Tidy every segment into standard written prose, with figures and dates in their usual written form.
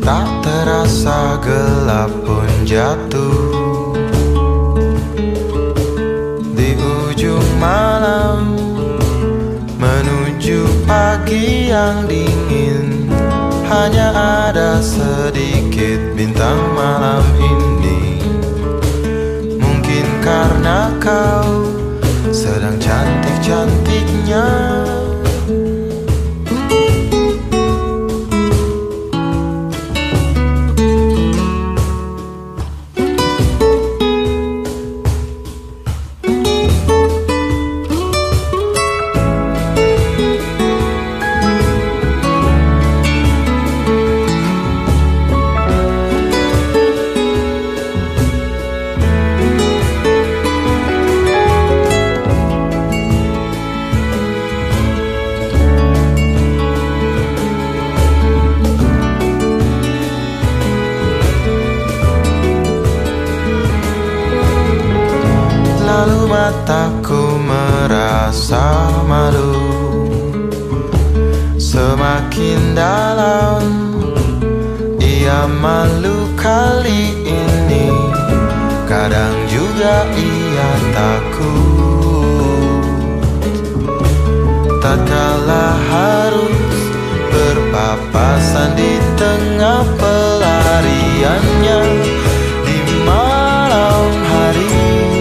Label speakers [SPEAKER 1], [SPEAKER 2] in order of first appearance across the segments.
[SPEAKER 1] Tak terasa gelap pun jatuh di ujung malam, menuju pagi yang dingin. Hanya ada sedikit bintang malam ini. Mungkin karena kau sedang cantik-cantiknya. Lalu mataku merasa malu, semakin dalam ia malu kali ini. Kadang juga ia takut, tatkala harus berpapasan di tengah pelariannya di malam hari.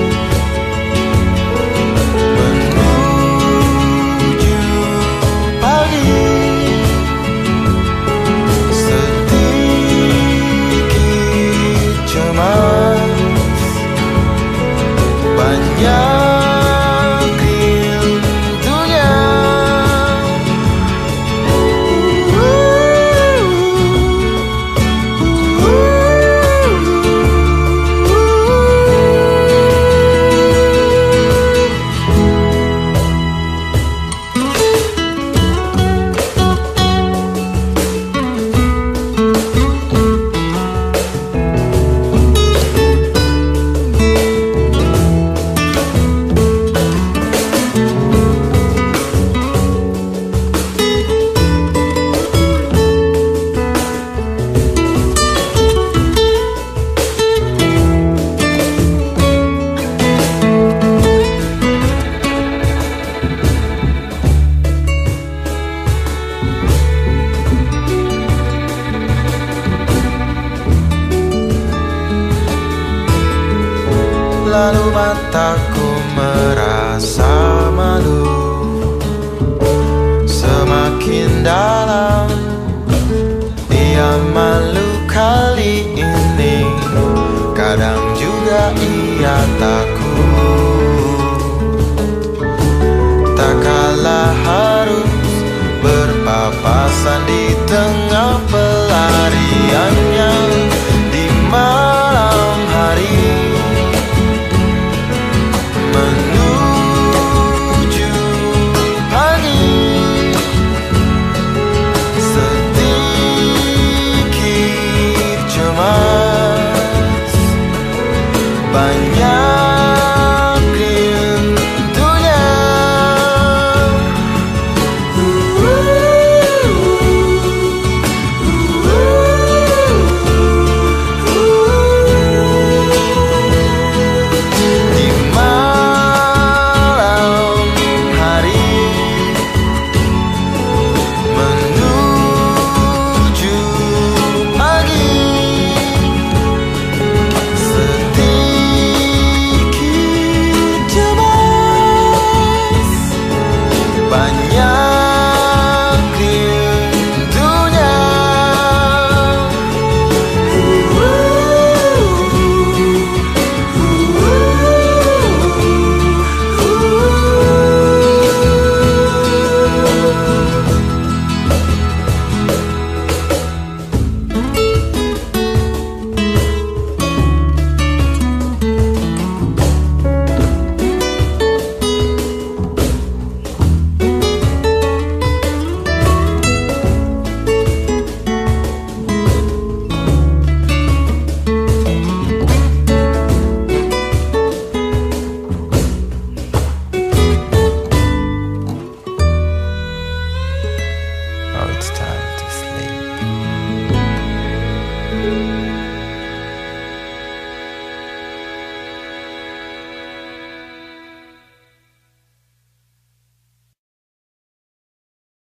[SPEAKER 1] Lalu mataku merasa malu, semakin dalam ia malu kali ini. Kadang juga ia takut, tak kalah harus berpapasan di tengah pelariannya.